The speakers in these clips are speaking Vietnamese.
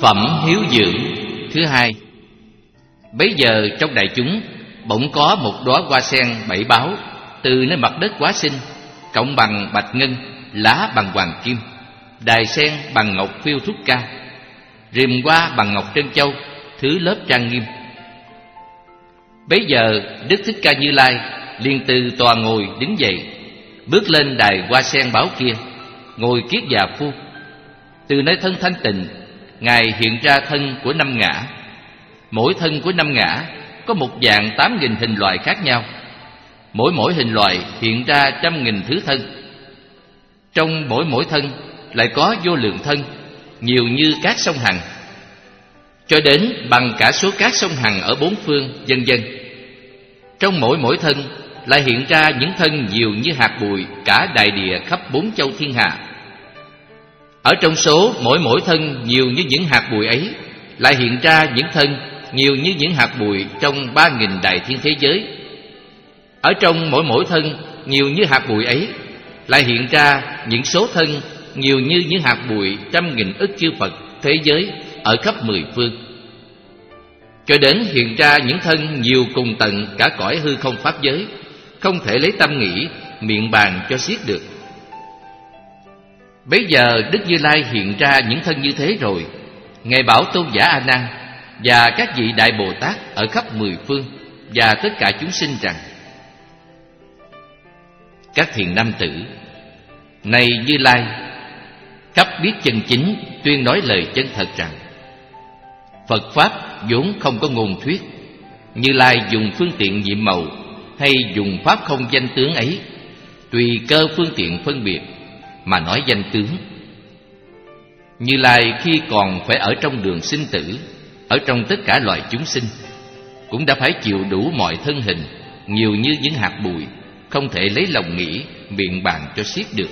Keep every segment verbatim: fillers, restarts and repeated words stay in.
Phẩm hiếu dưỡng thứ hai. Bấy giờ trong đại chúng bỗng có một đóa hoa sen bảy báo từ nơi mặt đất hóa sinh, cọng bằng bạch ngân, lá bằng hoàng kim, đài sen bằng ngọc phiêu thúc ca, rìm hoa bằng ngọc trân châu, thứ lớp trang nghiêm. Bấy giờ Đức Thích Ca Như Lai liền từ tòa ngồi đứng dậy, bước lên đài hoa sen báo kia, ngồi kiết già phu. Từ nơi thân thanh tịnh, Ngài hiện ra thân của năm ngã. Mỗi thân của năm ngã có một dạng tám nghìn hình loại khác nhau. Mỗi mỗi hình loại hiện ra trăm nghìn thứ thân. Trong mỗi mỗi thân lại có vô lượng thân, nhiều như các sông Hằng, cho đến bằng cả số các sông Hằng ở bốn phương, vân vân. Trong mỗi mỗi thân lại hiện ra những thân nhiều như hạt bụi cả đại địa khắp bốn châu thiên hạ. Ở trong số mỗi mỗi thân nhiều như những hạt bụi ấy, lại hiện ra những thân nhiều như những hạt bụi trong ba nghìn đại thiên thế giới. Ở trong mỗi mỗi thân nhiều như hạt bụi ấy, lại hiện ra những số thân nhiều như những hạt bụi trăm nghìn ức chư Phật thế giới ở khắp mười phương, cho đến hiện ra những thân nhiều cùng tận cả cõi hư không pháp giới, không thể lấy tâm nghĩ, miệng bàn cho xiết được. Bấy giờ Đức Như Lai hiện ra những thân như thế rồi, Ngài bảo Tôn giả A Nan và các vị đại Bồ Tát ở khắp mười phương và tất cả chúng sinh rằng: các thiện nam tử, này Như Lai, khắp biết chân chính, tuyên nói lời chân thật rằng Phật pháp vốn không có ngôn thuyết. Như Lai dùng phương tiện nhiệm màu hay dùng pháp không danh tướng ấy, tùy cơ phương tiện phân biệt mà nói danh tướng. Như Lai khi còn phải ở trong đường sinh tử, ở trong tất cả loài chúng sinh, cũng đã phải chịu đủ mọi thân hình, nhiều như những hạt bụi, không thể lấy lòng nghĩ, miệng bàn cho xiết được.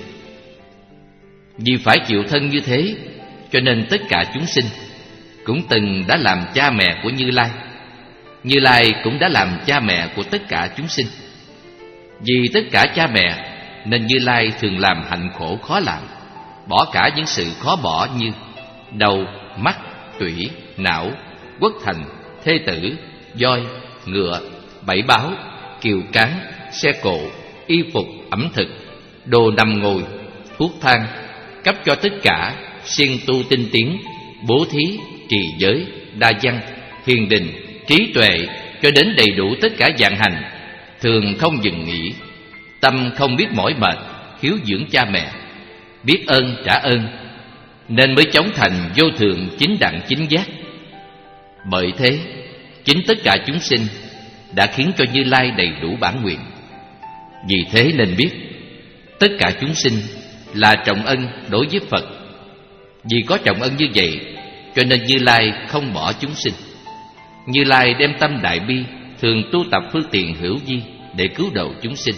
Vì phải chịu thân như thế, cho nên tất cả chúng sinh cũng từng đã làm cha mẹ của Như Lai. Như Lai cũng đã làm cha mẹ của tất cả chúng sinh. Vì tất cả cha mẹ nên Như Lai thường làm hạnh khổ khó làm, bỏ cả những sự khó bỏ như đầu, mắt, tủy, não, quốc thành, thê tử, voi, ngựa, bảy báo, kiều cán, xe cộ, y phục, ẩm thực, đồ nằm ngồi, thuốc thang, cấp cho tất cả, siêng tu tinh tiến, bố thí, trì giới, đa văn, hiền đình, trí tuệ, cho đến đầy đủ tất cả dạng hành, thường không dừng nghỉ, tâm không biết mỏi mệt, hiếu dưỡng cha mẹ, biết ơn trả ơn, nên mới chóng thành vô thượng chính đẳng chính giác. Bởi thế, chính tất cả chúng sinh đã khiến cho Như Lai đầy đủ bản nguyện. Vì thế nên biết, tất cả chúng sinh là trọng ân đối với Phật. Vì có trọng ân như vậy, cho nên Như Lai không bỏ chúng sinh. Như Lai đem tâm đại bi, thường tu tập phương tiện hữu vi để cứu độ chúng sinh.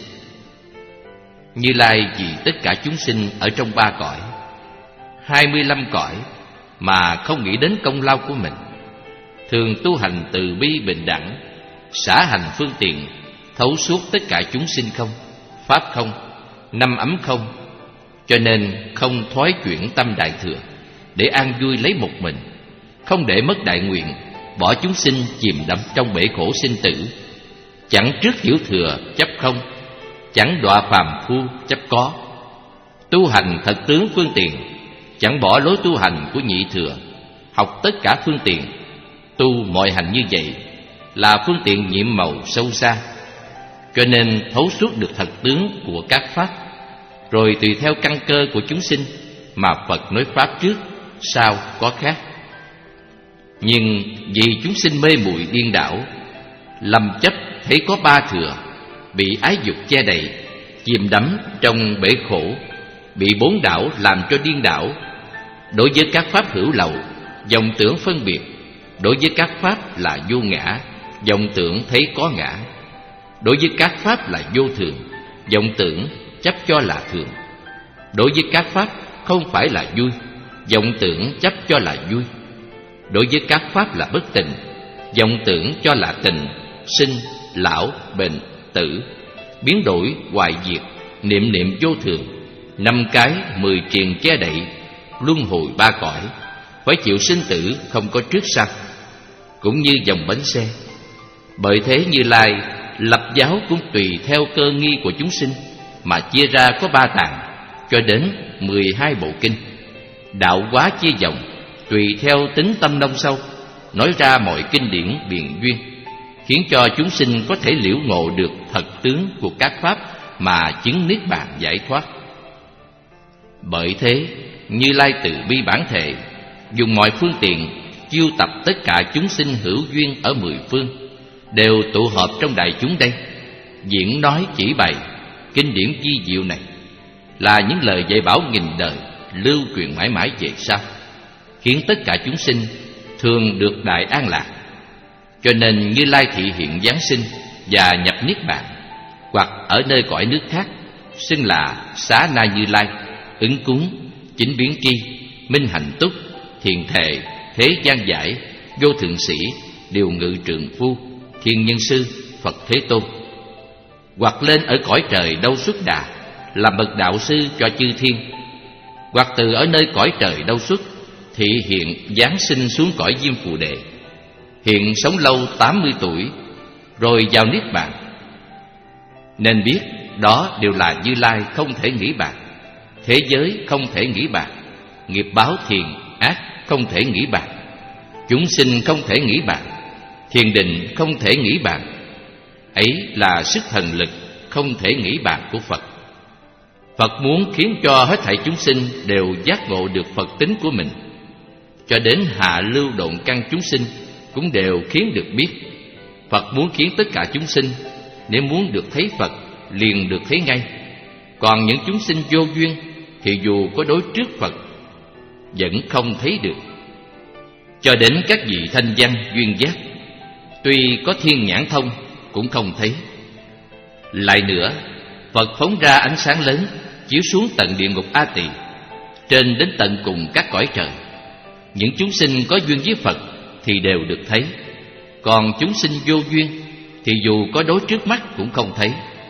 Như Lai vì tất cả chúng sinh ở trong ba cõi, hai mươi lăm cõi, mà không nghĩ đến công lao của mình, thường tu hành từ bi bình đẳng, xả hành phương tiện, thấu suốt tất cả chúng sinh không, pháp không, năm ấm không, cho nên không thoái chuyển tâm đại thừa để an vui lấy một mình, không để mất đại nguyện, bỏ chúng sinh chìm đắm trong bể khổ sinh tử, chẳng trước hiểu thừa chấp không, chẳng đọa phàm phu chấp có. Tu hành thật tướng phương tiện, chẳng bỏ lối tu hành của nhị thừa, học tất cả phương tiện, tu mọi hành như vậy là phương tiện nhiệm màu sâu xa, cho nên thấu suốt được thật tướng của các pháp, rồi tùy theo căn cơ của chúng sinh mà Phật nói pháp trước, sau có khác. Nhưng vì chúng sinh mê muội điên đảo, lầm chấp thấy có ba thừa, bị ái dục che đậy, chìm đắm trong bể khổ, bị bốn đảo làm cho điên đảo. Đối với các pháp hữu lậu, vọng tưởng phân biệt; đối với các pháp là vô ngã, vọng tưởng thấy có ngã; đối với các pháp là vô thường, vọng tưởng chấp cho là thường; đối với các pháp không phải là vui, vọng tưởng chấp cho là vui; đối với các pháp là bất tịnh, vọng tưởng cho là tịnh, sinh, lão, bệnh, tử, biến đổi, hoại diệt, niệm niệm vô thường, năm cái mười triền che đậy, luân hồi ba cõi, phải chịu sinh tử không có trước sau, cũng như dòng bánh xe. Bởi thế Như Lai lập giáo cũng tùy theo cơ nghi của chúng sinh mà chia ra có ba tạng cho đến mười hai bộ kinh. Đạo hóa chia dòng tùy theo tính tâm nông sâu, nói ra mọi kinh điển biện duyên, khiến cho chúng sinh có thể liễu ngộ được thật tướng của các pháp mà chứng niết bàn giải thoát. Bởi thế Như Lai từ bi bản thể dùng mọi phương tiện chiêu tập tất cả chúng sinh hữu duyên ở mười phương, đều tụ họp trong đại chúng đây, diễn nói chỉ bày kinh điển vi diệu này, là những lời dạy bảo nghìn đời, lưu truyền mãi mãi về sau, khiến tất cả chúng sinh thường được đại an lạc. Cho nên Như Lai thị hiện giáng sinh và nhập niết bàn, hoặc ở nơi cõi nước khác, xưng là Xá Na Như Lai, Ứng Cúng, Chính Biến Tri, Minh Hạnh Túc, Thiền Thệ, Thế Gian Giải, Vô Thượng Sĩ, Điều Ngự Trượng Phu, Thiên Nhân Sư, Phật Thế Tôn. Hoặc lên ở cõi trời Đâu Xuất Đà, làm bậc đạo sư cho chư thiên. Hoặc từ ở nơi cõi trời Đâu Xuất, thị hiện giáng sinh xuống cõi Diêm Phù Đề, hiện sống lâu tám mươi tuổi, rồi vào niết bàn. Nên biết đó đều là Như Lai không thể nghĩ bàn, thế giới không thể nghĩ bàn, nghiệp báo thiền ác không thể nghĩ bàn, chúng sinh không thể nghĩ bàn, thiền định không thể nghĩ bàn. Ấy là sức thần lực không thể nghĩ bàn của Phật. Phật muốn khiến cho hết thảy chúng sinh đều giác ngộ được Phật tính của mình, cho đến hạ lưu độn căn chúng sinh cũng đều khiến được biết. Phật muốn khiến tất cả chúng sinh nếu muốn được thấy Phật liền được thấy ngay. Còn những chúng sinh vô duyên thì dù có đối trước Phật vẫn không thấy được. Cho đến các vị thanh văn duyên giác, tuy có thiên nhãn thông cũng không thấy. Lại nữa, Phật phóng ra ánh sáng lớn chiếu xuống tận địa ngục A Tỳ, trên đến tận cùng các cõi trời. Những chúng sinh có duyên với Phật thì đều được thấy, còn chúng sinh vô duyên thì dù có đối trước mắt cũng không thấy.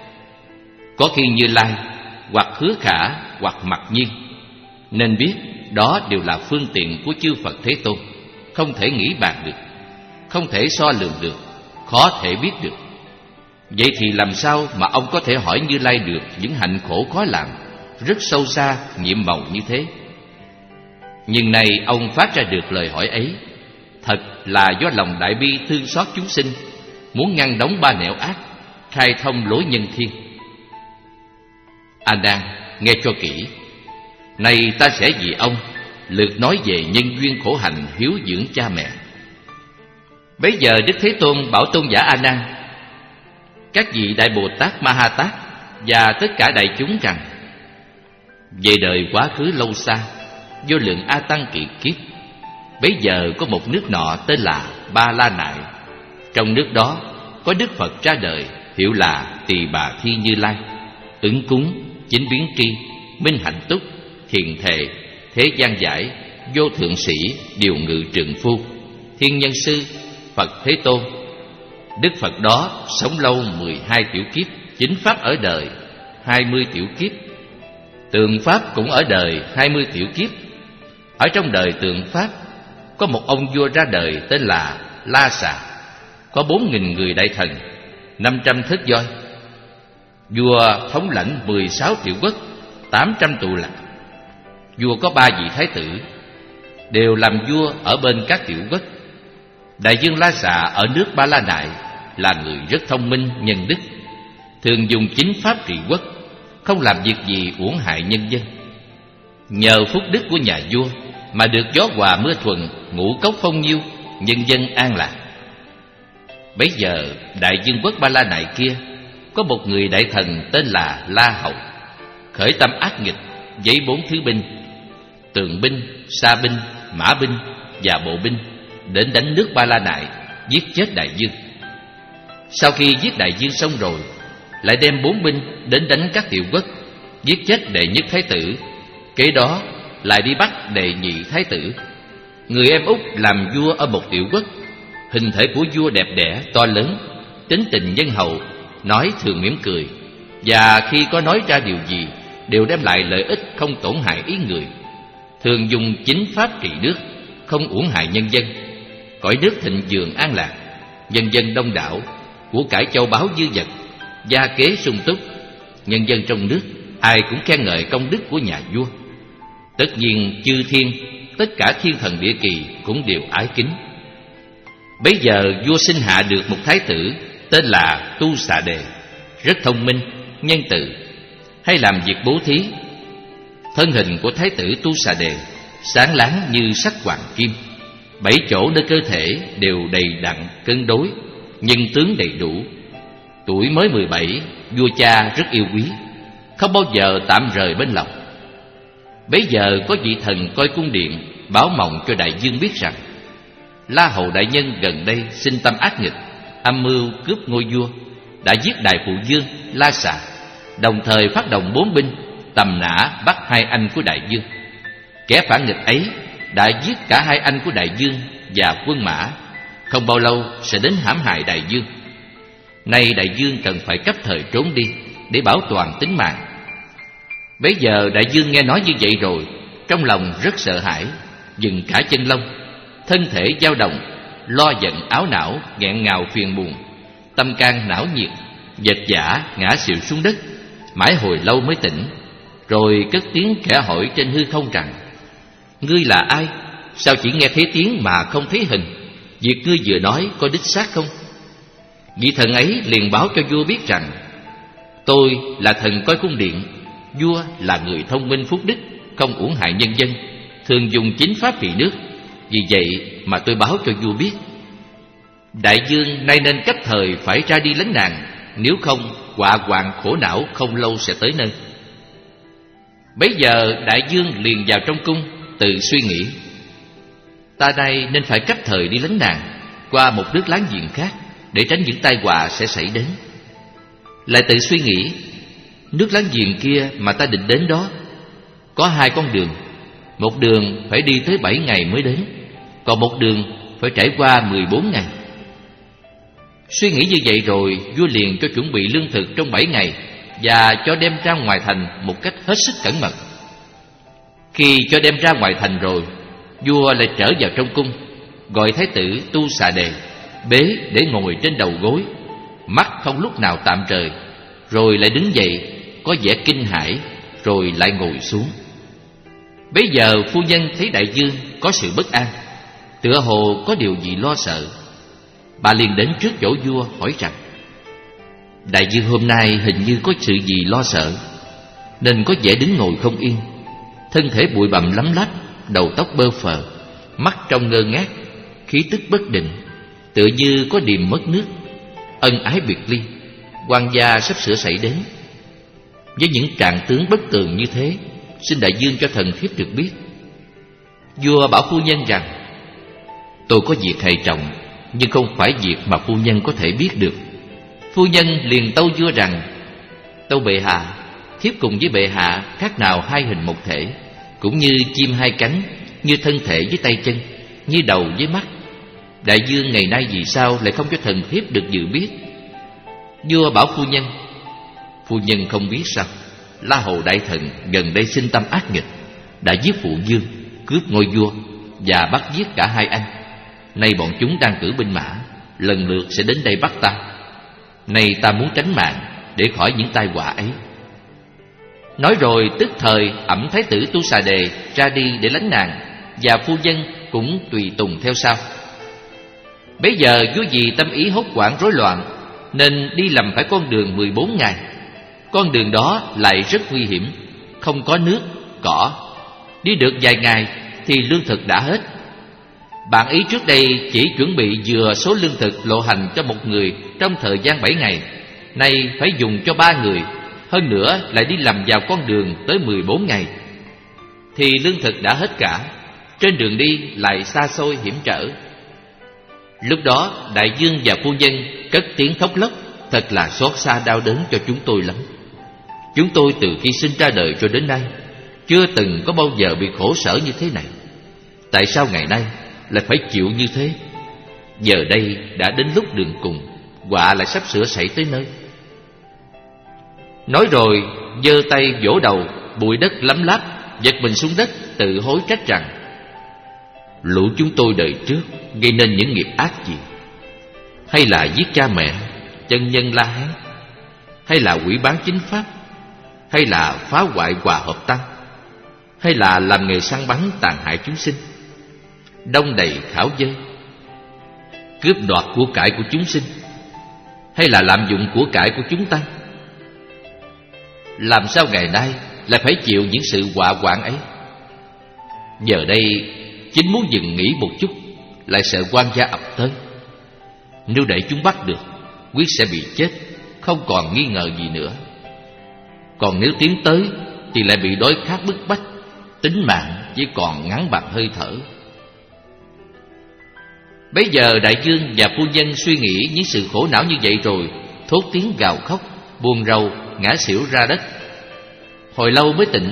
Có khi Như Lai hoặc Hứa Khả hoặc Mặc Nhiên, nên biết đó đều là phương tiện của chư Phật Thế Tôn, không thể nghĩ bàn được, không thể so lường được, khó thể biết được. Vậy thì làm sao mà ông có thể hỏi Như Lai được những hạnh khổ khó làm, rất sâu xa, nhiệm màu như thế? Nhưng nay ông phát ra được lời hỏi ấy, thật là do lòng đại bi thương xót chúng sinh, muốn ngăn đóng ba nẻo ác, khai thông lối nhân thiên. A Nan, nghe cho kỹ. Này ta sẽ vì ông lượt nói về nhân duyên khổ hạnh hiếu dưỡng cha mẹ. Bấy giờ Đức Thế Tôn bảo tôn giả A Nan, các vị Đại Bồ Tát Ma Ha Tát và tất cả đại chúng rằng, về đời quá khứ lâu xa, vô lượng A Tăng kỳ kiếp, bấy giờ có một nước nọ tên là Ba La Nại. Trong nước đó có Đức Phật ra đời, hiệu là Tỳ Bà Thi Như Lai, Ứng Cúng, Chính Biến Tri, Minh Hạnh Túc, Thiền Thệ, Thế Gian Giải, Vô Thượng Sĩ, Điều Ngự Trượng Phu, Thiên Nhân Sư, Phật Thế Tôn. Đức Phật đó sống lâu mười hai tiểu kiếp, chính Pháp ở đời hai mươi tiểu kiếp, Tượng Pháp cũng ở đời hai mươi tiểu kiếp. Ở trong đời Tượng Pháp có một ông vua ra đời tên là La Xà, có bốn nghìn người đại thần, năm trăm thất voi. Vua thống lãnh mười sáu tiểu quốc, tám trăm tù lạc. Vua có ba vị thái tử, đều làm vua ở bên các tiểu quốc. Đại vương La Xà ở nước Ba La Nại là người rất thông minh, nhân đức, thường dùng chính pháp trị quốc, không làm việc gì uổng hại nhân dân. Nhờ phúc đức của nhà vua mà được gió hòa mưa thuận, ngũ cốc phong nhiêu, nhân dân an lạc. Bấy giờ đại vương quốc Ba La Nại kia có một người đại thần tên là La Hầu, khởi tâm ác nghịch, giấy bốn thứ binh, tường binh, sa binh, mã binh và bộ binh, đến đánh nước Ba La Nại, giết chết đại vương. Sau khi giết đại vương xong rồi, lại đem bốn binh đến đánh các tiểu quốc, giết chết đệ nhất thái tử. Kế đó lại đi bắt đệ nhị thái tử, người em út làm vua ở một tiểu quốc. Hình thể của vua đẹp đẽ, to lớn, tính tình nhân hậu, nói thường mỉm cười, và khi có nói ra điều gì đều đem lại lợi ích, không tổn hại ý người. Thường dùng chính pháp trị nước, không uổng hại nhân dân. Cõi nước thịnh vượng an lạc, nhân dân đông đảo, của cải châu báu dư dật, gia kế sung túc. Nhân dân trong nước ai cũng khen ngợi công đức của nhà vua. Tất nhiên chư thiên, tất cả thiên thần địa kỳ cũng đều ái kính. Bấy giờ vua sinh hạ được một thái tử tên là Tu Xà Đề, rất thông minh, nhân từ, hay làm việc bố thí. Thân hình của thái tử Tu Xà Đề sáng láng như sắc hoàng kim, bảy chỗ nơi cơ thể đều đầy đặn cân đối, nhân tướng đầy đủ. Tuổi mới mười bảy, vua cha rất yêu quý, không bao giờ tạm rời bên lòng. Bấy giờ có vị thần coi cung điện báo mộng cho đại vương biết rằng La Hầu đại nhân gần đây sinh tâm ác nghịch, âm mưu cướp ngôi vua, đã giết đại phụ vương La Xà, đồng thời phát động bốn binh tầm nã bắt hai anh của đại vương. Kẻ phản nghịch ấy đã giết cả hai anh của đại vương và quân mã, không bao lâu sẽ đến hãm hại đại vương. Nay đại vương cần phải cấp thời trốn đi để bảo toàn tính mạng. Bấy giờ đại vương nghe nói như vậy rồi, trong lòng rất sợ hãi, dừng cả chân lông, thân thể dao động, lo giận áo não, nghẹn ngào phiền buồn, tâm can não nhiệt, dệt dã ngã xỉu xuống đất, mãi hồi lâu mới tỉnh. Rồi cất tiếng khẽ hỏi trên hư không rằng: Ngươi là ai? Sao chỉ nghe thấy tiếng mà không thấy hình? Việc ngươi vừa nói có đích xác không? Vị thần ấy liền báo cho vua biết rằng: Tôi là thần coi cung điện. Vua là người thông minh phúc đức, không uổng hại nhân dân, thường dùng chính pháp trị nước. Vì vậy mà tôi báo cho vua biết. Đại vương nay nên cấp thời phải ra đi lánh nạn, nếu không họa hoạn khổ não không lâu sẽ tới nơi. Bấy giờ đại vương liền vào trong cung, tự suy nghĩ: Ta đây nên phải cấp thời đi lánh nạn qua một nước láng giềng khác, để tránh những tai họa sẽ xảy đến. Lại tự suy nghĩ: Nước láng giềng kia mà ta định đến đó có hai con đường, một đường phải đi tới bảy ngày mới đến, còn một đường phải trải qua mười bốn ngày. Suy nghĩ như vậy rồi, vua liền cho chuẩn bị lương thực trong bảy ngày và cho đem ra ngoài thành một cách hết sức cẩn mật. Khi cho đem ra ngoài thành rồi, vua lại trở vào trong cung, gọi thái tử Tu Xà Đề bế để ngồi trên đầu gối, mắt không lúc nào tạm trời, rồi lại đứng dậy có vẻ kinh hãi, rồi lại ngồi xuống. Bấy giờ phu nhân thấy đại vương có sự bất an, tựa hồ có điều gì lo sợ. Bà liền đến trước chỗ vua hỏi rằng: Đại vương hôm nay hình như có sự gì lo sợ, nên có vẻ đứng ngồi không yên, thân thể bụi bặm lấm lách, đầu tóc bơ phờ, mắt trông ngơ ngác, khí tức bất định, tựa như có điềm mất nước. Ân ái biệt ly, oan gia sắp sửa xảy đến. Với những trạng tướng bất tường như thế, xin đại vương cho thần thiếp được biết. Vua bảo phu nhân rằng: Tôi có việc hệ trọng, nhưng không phải việc mà phu nhân có thể biết được. Phu nhân liền tâu vua rằng: Tâu bệ hạ, thiếp cùng với bệ hạ khác nào hai hình một thể, cũng như chim hai cánh, như thân thể với tay chân, như đầu với mắt. Đại vương ngày nay vì sao lại không cho thần thiếp được dự biết? Vua bảo phu nhân: Phu nhân không biết sao, La Hầu đại thần gần đây sinh tâm ác nghịch, đã giết phụ vương, cướp ngôi vua và bắt giết cả hai anh. Nay bọn chúng đang cử binh mã, lần lượt sẽ đến đây bắt ta. Nay ta muốn tránh mạng để khỏi những tai họa ấy. Nói rồi tức thời ẵm thái tử Tu Xà Đề ra đi để lánh nạn, và phu nhân cũng tùy tùng theo sau. Bấy giờ vua vì tâm ý hốt hoảng rối loạn, nên đi lầm phải con đường mười bốn ngày. Con đường đó lại rất nguy hiểm, không có nước, cỏ. Đi được vài ngày thì lương thực đã hết. Bạn ý trước đây chỉ chuẩn bị vừa số lương thực lộ hành cho một người trong thời gian bảy ngày, nay phải dùng cho ba người, hơn nữa lại đi lầm vào con đường tới mười bốn ngày, thì lương thực đã hết cả. Trên đường đi lại xa xôi hiểm trở. Lúc đó đại vương và phu nhân cất tiếng khóc lóc: Thật là xót xa đau đớn cho chúng tôi lắm. Chúng tôi từ khi sinh ra đời cho đến nay chưa từng có bao giờ bị khổ sở như thế này. Tại sao ngày nay lại phải chịu như thế? Giờ đây đã đến lúc đường cùng, họa lại sắp sửa xảy tới nơi. Nói rồi giơ tay vỗ đầu, bụi đất lấm láp, giật mình xuống đất, tự hối trách rằng: lũ chúng tôi đời trước gây nên những nghiệp ác gì? Hay là giết cha mẹ, chân nhân La Hán? Hay là hủy bán chính pháp? Hay là phá hoại hòa hợp tăng? Hay là làm nghề săn bắn tàn hại chúng sinh, đông đầy khảo dơi, cướp đoạt của cải của chúng sinh? Hay là lạm dụng của cải của chúng tăng? Làm sao ngày nay lại phải chịu những sự họa hoạn ấy? Giờ đây chính muốn dừng nghỉ một chút, lại sợ quan gia ập tới. Nếu để chúng bắt được, quyết sẽ bị chết, không còn nghi ngờ gì nữa. Còn nếu tiến tới thì lại bị đói khát bức bách, tính mạng chỉ còn ngắn bằng hơi thở. Bấy giờ đại vương và phu nhân suy nghĩ những sự khổ não như vậy rồi, thốt tiếng gào khóc, buồn rầu, ngã xỉu ra đất. Hồi lâu mới tỉnh,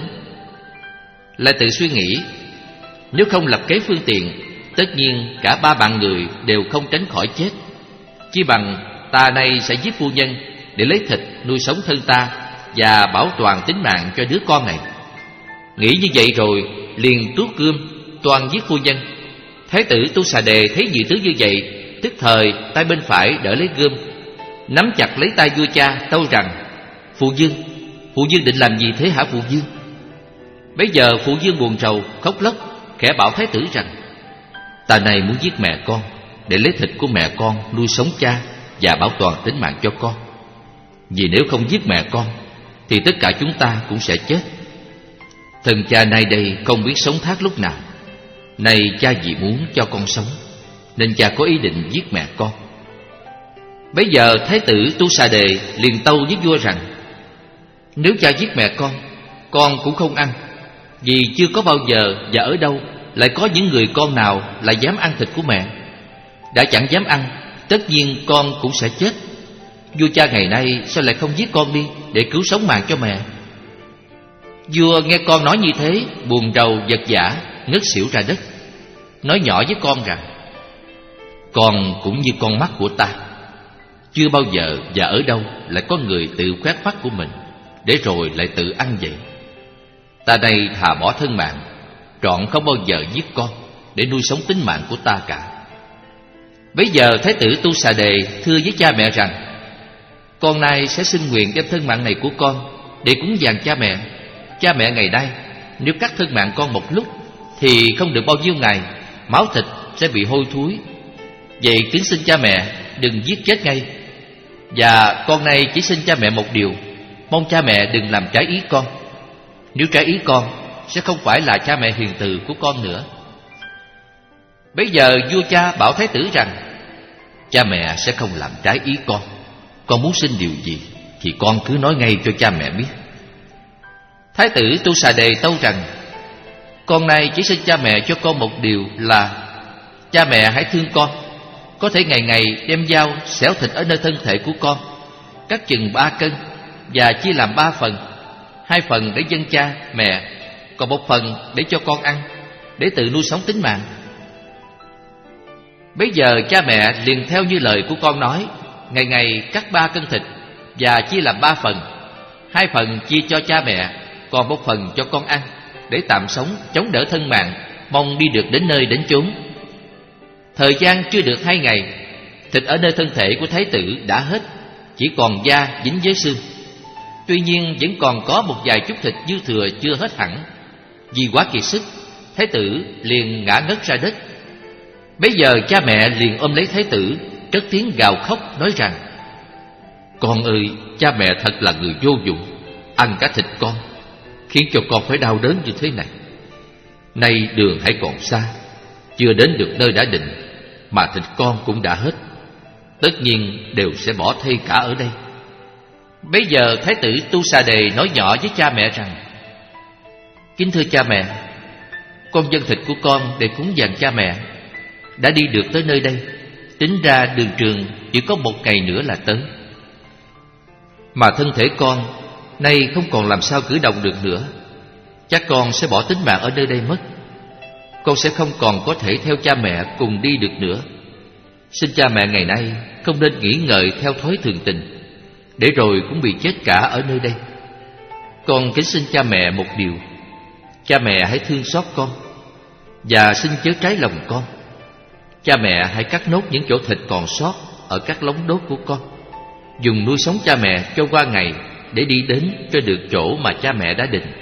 lại tự suy nghĩ, nếu không lập kế phương tiện, tất nhiên cả ba bạn người đều không tránh khỏi chết. Chỉ bằng ta nay sẽ giết phu nhân để lấy thịt nuôi sống thân ta và bảo toàn tính mạng cho đứa con này. Nghĩ như vậy rồi, liền tuốt gươm toan giết phu nhân. Thái tử Tu Xà Đề thấy dị tướng như vậy, tức thời tay bên phải đỡ lấy gươm, nắm chặt lấy tay vua cha, tâu rằng: Phụ vương, phụ vương định làm gì thế hả phụ vương? Bấy giờ phụ vương buồn rầu khóc lóc, khẽ bảo thái tử rằng: Ta này muốn giết mẹ con để lấy thịt của mẹ con nuôi sống cha và bảo toàn tính mạng cho con. Vì nếu không giết mẹ con thì tất cả chúng ta cũng sẽ chết. Thần cha nay đây không biết sống thác lúc nào. Nay cha vì muốn cho con sống, nên cha có ý định giết mẹ con. Bấy giờ thái tử Tu Xà Đề liền tâu với vua rằng: Nếu cha giết mẹ con, con cũng không ăn. Vì chưa có bao giờ và ở đâu lại có những người con nào lại dám ăn thịt của mẹ. Đã chẳng dám ăn, tất nhiên con cũng sẽ chết. Vua cha ngày nay sao lại không giết con đi để cứu sống mạng cho mẹ? Vua nghe con nói như thế, buồn rầu vật vã, ngất xỉu ra đất, nói nhỏ với con rằng: Con cũng như con mắt của ta, chưa bao giờ và ở đâu lại có người tự khoét mắt của mình để rồi lại tự ăn vậy. Ta đây thà bỏ thân mạng, trọn không bao giờ giết con để nuôi sống tính mạng của ta cả. Bấy giờ thái tử Tu Xà Đề thưa với cha mẹ rằng: Con nay sẽ xin nguyện đem thân mạng này của con để cúng dường cha mẹ. Cha mẹ ngày nay nếu cắt thân mạng con một lúc thì không được bao nhiêu ngày, máu thịt sẽ bị hôi thối. Vậy kính xin cha mẹ đừng giết chết ngay. Và con nay chỉ xin cha mẹ một điều, mong cha mẹ đừng làm trái ý con. Nếu trái ý con, sẽ không phải là cha mẹ hiền từ của con nữa. Bấy giờ vua cha bảo thái tử rằng: Cha mẹ sẽ không làm trái ý con. Con muốn xin điều gì thì con cứ nói ngay cho cha mẹ biết. Thái tử Tu Xà Đề tâu rằng: Con nay chỉ xin cha mẹ cho con một điều là cha mẹ hãy thương con. Có thể ngày ngày đem dao xẻo thịt ở nơi thân thể của con, cắt chừng ba cân và chia làm ba phần. Hai phần để dâng cha, mẹ, còn một phần để cho con ăn, để tự nuôi sống tính mạng. Bấy giờ cha mẹ liền theo như lời của con nói, ngày ngày cắt ba cân thịt và chia làm ba phần. Hai phần chia cho cha mẹ, còn một phần cho con ăn, để tạm sống, chống đỡ thân mạng, mong đi được đến nơi đến chốn. Thời gian chưa được hai ngày, thịt ở nơi thân thể của thái tử đã hết, chỉ còn da dính với xương. Tuy nhiên vẫn còn có một vài chút thịt dư thừa chưa hết hẳn. Vì quá kiệt sức, thái tử liền ngã ngất ra đất. Bấy giờ cha mẹ liền ôm lấy thái tử, cất tiếng gào khóc nói rằng: Con ơi, cha mẹ thật là người vô dụng, ăn cả thịt con, khiến cho con phải đau đớn như thế này. Nay đường hãy còn xa, chưa đến được nơi đã định, mà thịt con cũng đã hết, tất nhiên đều sẽ bỏ thây cả ở đây. Bấy giờ thái tử Tu Xà Đề nói nhỏ với cha mẹ rằng: Kính thưa cha mẹ, con dâng thịt của con để cúng dường cha mẹ. Đã đi được tới nơi đây, tính ra đường trường chỉ có một ngày nữa là tới. Mà thân thể con nay không còn làm sao cử động được nữa, chắc con sẽ bỏ tính mạng ở nơi đây mất. Con sẽ không còn có thể theo cha mẹ cùng đi được nữa. Xin cha mẹ ngày nay không nên nghĩ ngợi theo thói thường tình, để rồi cũng bị chết cả ở nơi đây. Con kính xin cha mẹ một điều, cha mẹ hãy thương xót con. Và xin chớ trái lòng con. Cha mẹ hãy cắt nốt những chỗ thịt còn sót ở các lóng đốt của con, dùng nuôi sống cha mẹ cho qua ngày, để đi đến cho được chỗ mà cha mẹ đã định.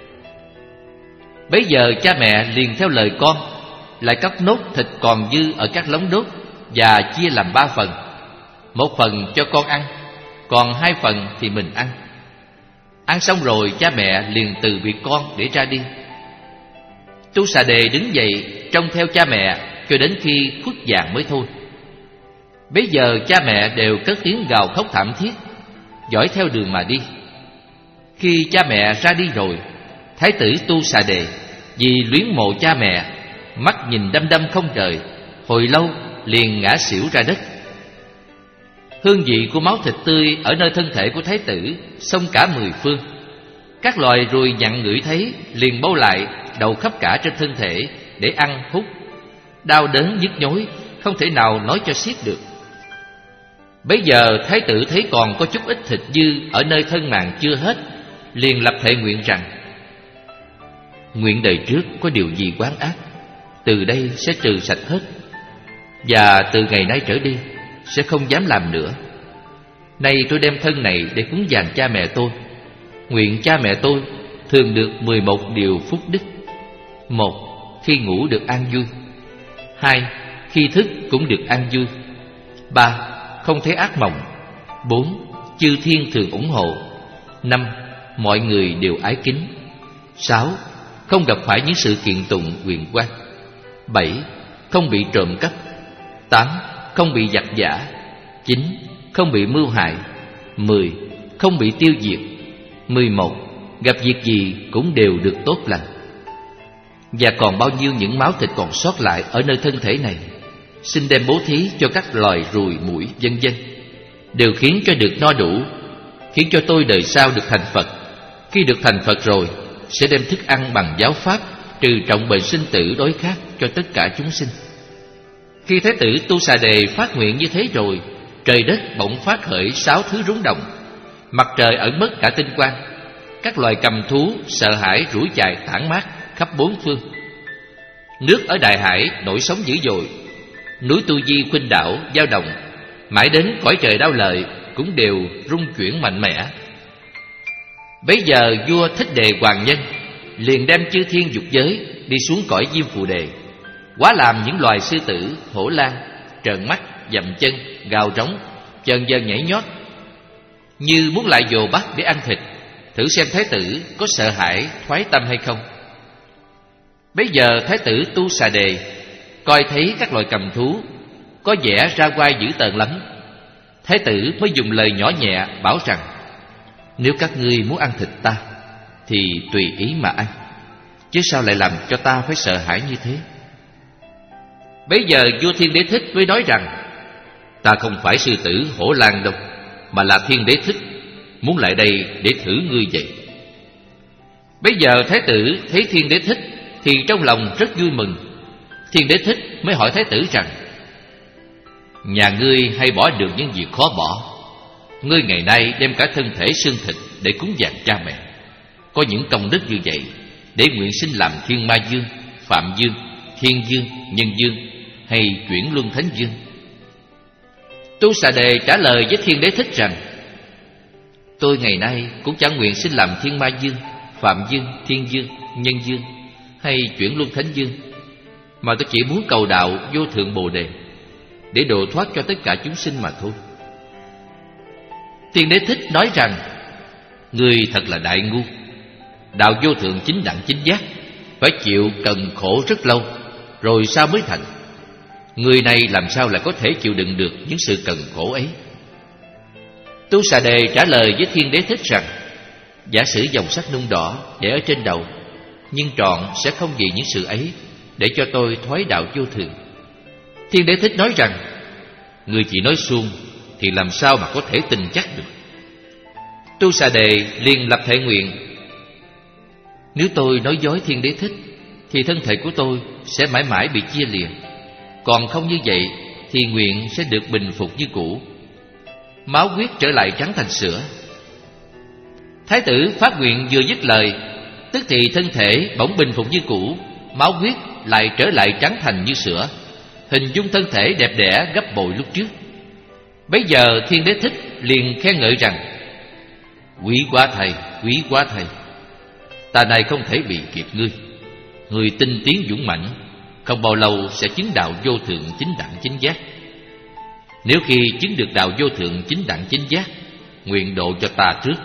Bấy giờ cha mẹ liền theo lời con, lại cắt nốt thịt còn dư ở các lóng đốt và chia làm ba phần. Một phần cho con ăn, còn hai phần thì mình ăn. Ăn xong rồi cha mẹ liền từ biệt con để ra đi. Tu Xà Đề đứng dậy trông theo cha mẹ cho đến khi khuất vàng mới thôi. Bấy giờ cha mẹ đều cất tiếng gào khóc thảm thiết, dõi theo đường mà đi. Khi cha mẹ ra đi rồi, thái tử Tu Xà Đề vì luyến mộ cha mẹ, mắt nhìn đăm đăm không rời, hồi lâu liền ngã xỉu ra đất. Hương vị của máu thịt tươi ở nơi thân thể của thái tử xông cả mười phương. Các loài ruồi nhặn ngửi thấy liền bâu lại đầu khắp cả trên thân thể để ăn hút, đau đớn nhức nhối, không thể nào nói cho xiết được. Bấy giờ thái tử thấy còn có chút ít thịt dư ở nơi thân màng chưa hết, liền lập thệ nguyện rằng: nguyện đời trước có điều gì quán ác, từ đây sẽ trừ sạch hết, và từ ngày nay trở đi sẽ không dám làm nữa. Nay tôi đem thân này để cúng dường cha mẹ tôi. Nguyện cha mẹ tôi thường được mười một điều phúc đức: một, khi ngủ được an vui; hai, khi thức cũng được an vui; ba, không thấy ác mộng; bốn, chư thiên thường ủng hộ; năm, mọi người đều ái kính; sáu, không gặp phải những sự kiện tụng quyền quan; bảy, không bị trộm cắp; tám, không bị giặc giả; chín, không bị mưu hại; mười, không bị tiêu diệt; mười một, gặp việc gì cũng đều được tốt lành. Và còn bao nhiêu những máu thịt còn sót lại ở nơi thân thể này, xin đem bố thí cho các loài ruồi muỗi vân vân, đều khiến cho được no đủ, khiến cho tôi đời sau được thành Phật. Khi được thành Phật rồi, sẽ đem thức ăn bằng giáo pháp trừ trọng bệnh sinh tử đối khác cho tất cả chúng sinh. Khi thái tử Tu Xà Đề phát nguyện như thế rồi, trời đất bỗng phát khởi sáu thứ rúng động, mặt trời ẩn mất cả tinh quang, các loài cầm thú sợ hãi rủi chạy tản mát khắp bốn phương. Nước ở đại hải nổi sóng dữ dội, núi Tu Di khuynh đảo dao động, mãi đến cõi trời Đao Lợi cũng đều rung chuyển mạnh mẽ. Bấy giờ vua Thích Đề Hoàng Nhân liền đem chư thiên dục giới đi xuống cõi Diêm Phù Đề, hóa làm những loài sư tử, hổ lang, trợn mắt, dậm chân, gào trống, chần chừ nhảy nhót, như muốn lại dồ bắt để ăn thịt, thử xem thái tử có sợ hãi thoái tâm hay không. Bấy giờ thái tử Tu Xà Đề coi thấy các loài cầm thú có vẻ ra oai dữ tợn lắm, thái tử mới dùng lời nhỏ nhẹ bảo rằng: nếu các ngươi muốn ăn thịt ta thì tùy ý mà ăn, chứ sao lại làm cho ta phải sợ hãi như thế. Bấy giờ vua Thiên Đế Thích mới nói rằng: ta không phải sư tử hổ lang đâu, mà là Thiên Đế Thích, muốn lại đây để thử ngươi vậy. Bấy giờ thái tử thấy Thiên Đế Thích thì trong lòng rất vui mừng. Thiên Đế Thích mới hỏi thái tử rằng: nhà ngươi hay bỏ được những việc khó bỏ, ngươi ngày nay đem cả thân thể xương thịt để cúng dường cha mẹ, có những công đức như vậy, để nguyện sinh làm Thiên Ma Dương, Phạm Dương, Thiên Dương, Nhân Dương hay chuyển luân Thánh Dương? Tu Xà Đề trả lời với Thiên Đế Thích rằng: tôi ngày nay cũng chẳng nguyện sinh làm Thiên Ma Dương, Phạm Dương, Thiên Dương, Nhân Dương hay chuyển luân Thánh Dương, mà tôi chỉ muốn cầu đạo vô thượng Bồ Đề để độ thoát cho tất cả chúng sinh mà thôi. Thiên Đế Thích nói rằng: ngươi thật là đại ngu. Đạo vô thượng chính đẳng chính giác phải chịu cần khổ rất lâu rồi sao mới thành. Người này làm sao lại có thể chịu đựng được những sự cần khổ ấy? Tu Xà Đề trả lời với Thiên Đế Thích rằng: giả sử dòng sắt nung đỏ để ở trên đầu, nhưng trọn sẽ không vì những sự ấy để cho tôi thoái đạo vô thường. Thiên Đế Thích nói rằng: người chỉ nói suông thì làm sao mà có thể tin chắc được. Tu Xà Đề liền lập thể nguyện: nếu tôi nói dối Thiên Đế Thích thì thân thể của tôi sẽ mãi mãi bị chia lìa, còn không như vậy thì nguyện sẽ được bình phục như cũ, máu huyết trở lại trắng thành sữa. Thái tử phát nguyện vừa dứt lời, tức thì thân thể bỗng bình phục như cũ, máu huyết lại trở lại trắng thành như sữa, hình dung thân thể đẹp đẽ gấp bội lúc trước. Bấy giờ Thiên Đế Thích liền khen ngợi rằng: Quý quá thầy, quý quá thầy, ta này không thể bị kịp ngươi. Người tinh tiến dũng mãnh, không bao lâu sẽ chứng đạo vô thượng chính đẳng chính giác. Nếu khi chứng được đạo vô thượng chính đẳng chính giác, nguyện độ cho ta trước.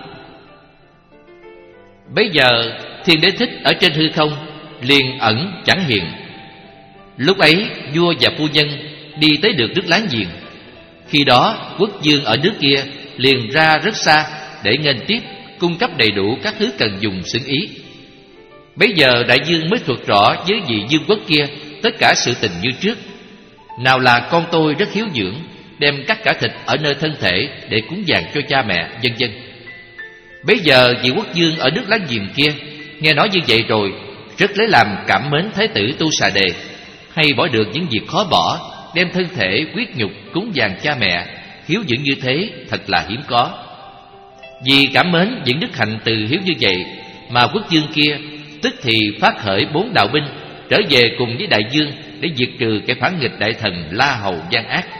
Bấy giờ Thiên Đế Thích ở trên hư không liền ẩn chẳng hiện. Lúc ấy vua và phu nhân đi tới được nước láng giềng. Khi đó quốc vương ở nước kia liền ra rất xa để nghênh tiếp, cung cấp đầy đủ các thứ cần dùng xứng ý. Bấy giờ đại vương mới thuật rõ với vị vương quốc kia tất cả sự tình như trước. Nào là con tôi rất hiếu dưỡng, đem cắt cả thịt ở nơi thân thể để cúng dường cho cha mẹ, vân vân. Bấy giờ vị quốc vương ở nước láng giềng kia nghe nói như vậy rồi, rất lấy làm cảm mến Thái tử Tu Xà Đề, hay bỏ được những việc khó bỏ, đem thân thể quyết nhục cúng dường cha mẹ, hiếu dưỡng như thế thật là hiếm có. Vì cảm mến những đức hạnh từ hiếu như vậy mà quốc vương kia tức thì phát khởi bốn đạo binh, trở về cùng với đại vương để diệt trừ kẻ phản nghịch đại thần La Hầu gian ác.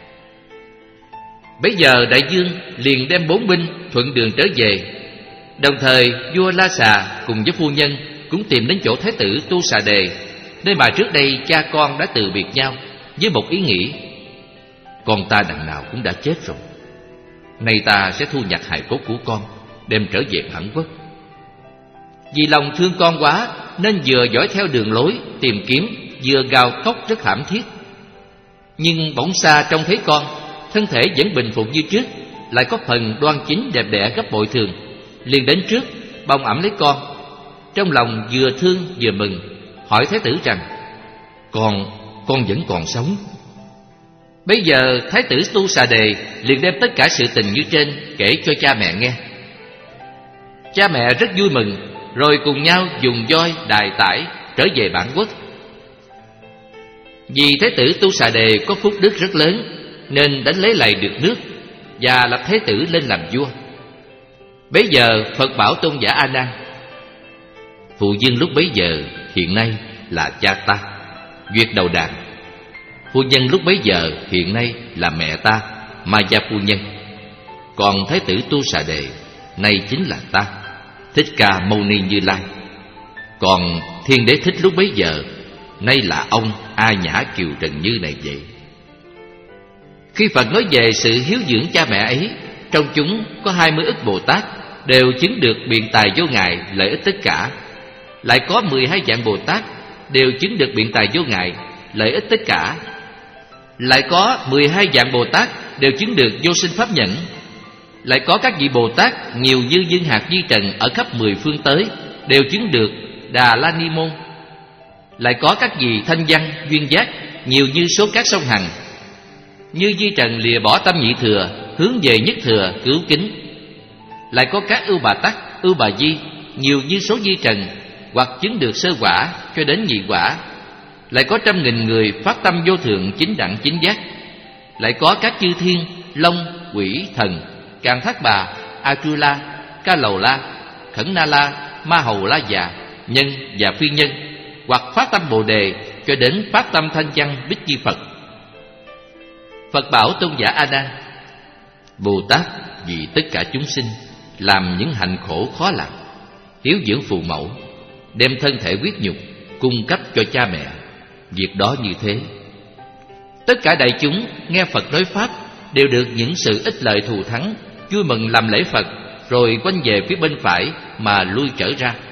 Bấy giờ đại vương liền đem bốn binh thuận đường trở về. Đồng thời vua La Xà cùng với phu nhân cũng tìm đến chỗ Thái tử Tu Xà Đề, nơi mà trước đây cha con đã từ biệt nhau, với một ý nghĩ: con ta đằng nào cũng đã chết rồi, nay ta sẽ thu nhặt hài cốt của con, đem trở về Phản Quốc. Vì lòng thương con quá nên vừa dõi theo đường lối tìm kiếm, vừa gào khóc rất thảm thiết. Nhưng bỗng xa trông thấy con, thân thể vẫn bình phục như trước, lại có phần đoan chính đẹp đẽ gấp bội thường, liền đến trước bồng ẵm lấy con. Trong lòng vừa thương vừa mừng, hỏi Thái tử rằng: Con, con vẫn còn sống. Bây giờ Thái tử Tu Xà Đề liền đem tất cả sự tình như trên kể cho cha mẹ nghe. Cha mẹ rất vui mừng, rồi cùng nhau dùng voi đài tải trở về bản quốc. Vì Thái tử Tu Xà Đề có phúc đức rất lớn, nên đánh lấy lại được nước và lập Thái tử lên làm vua. Bấy giờ Phật bảo Tôn giả A Nan: Phụ vương lúc bấy giờ hiện nay là cha ta, Duyệt Đầu Đàn. Phu nhân lúc bấy giờ hiện nay là mẹ ta, Ma Gia phu nhân. Còn Thái tử Tu Xà Đề nay chính là ta, Thích Ca Mâu Ni Như Lai. Còn Thiên Đế Thích lúc bấy giờ nay là ông A Nhã Kiều Trần Như này vậy. Khi Phật nói về sự hiếu dưỡng cha mẹ ấy, trong chúng có hai mươi ức Bồ Tát đều chứng được biện tài vô ngại, lợi ích tất cả. Lại có mười hai vạn Bồ Tát đều chứng được biện tài vô ngại, lợi ích tất cả. Lại có mười hai vạn Bồ Tát đều chứng được vô sinh pháp nhẫn. Lại có các vị Bồ Tát nhiều như dương hạt di trần ở khắp mười phương tới, đều chứng được Đà La Ni Môn. Lại có các vị thanh văn duyên giác nhiều như số các sông Hằng. Như di trần lìa bỏ tâm nhị thừa, hướng về nhất thừa cứu kính. Lại có các ưu bà tắc, ưu bà di nhiều như số di trần, hoặc chứng được sơ quả cho đến nhị quả. Lại có trăm nghìn người phát tâm vô thượng chính đẳng chính giác. Lại có các chư thiên, long, quỷ, thần, Càn Thác Bà, Atula, Ca Lầu La, Khẩn Na La, Ma Hầu La Già, nhân và phi nhân, hoặc phát tâm Bồ Đề cho đến phát tâm thanh văn Bích Chi Phật. Phật bảo Tôn giả A Nan: Bồ Tát vì tất cả chúng sinh làm những hạnh khổ khó làm, hiếu dưỡng phụ mẫu, đem thân thể quyết nhục cung cấp cho cha mẹ, việc đó như thế. Tất cả đại chúng nghe Phật nói pháp đều được những sự ích lợi thù thắng, vui mừng làm lễ Phật, rồi quanh về phía bên phải mà lui trở ra.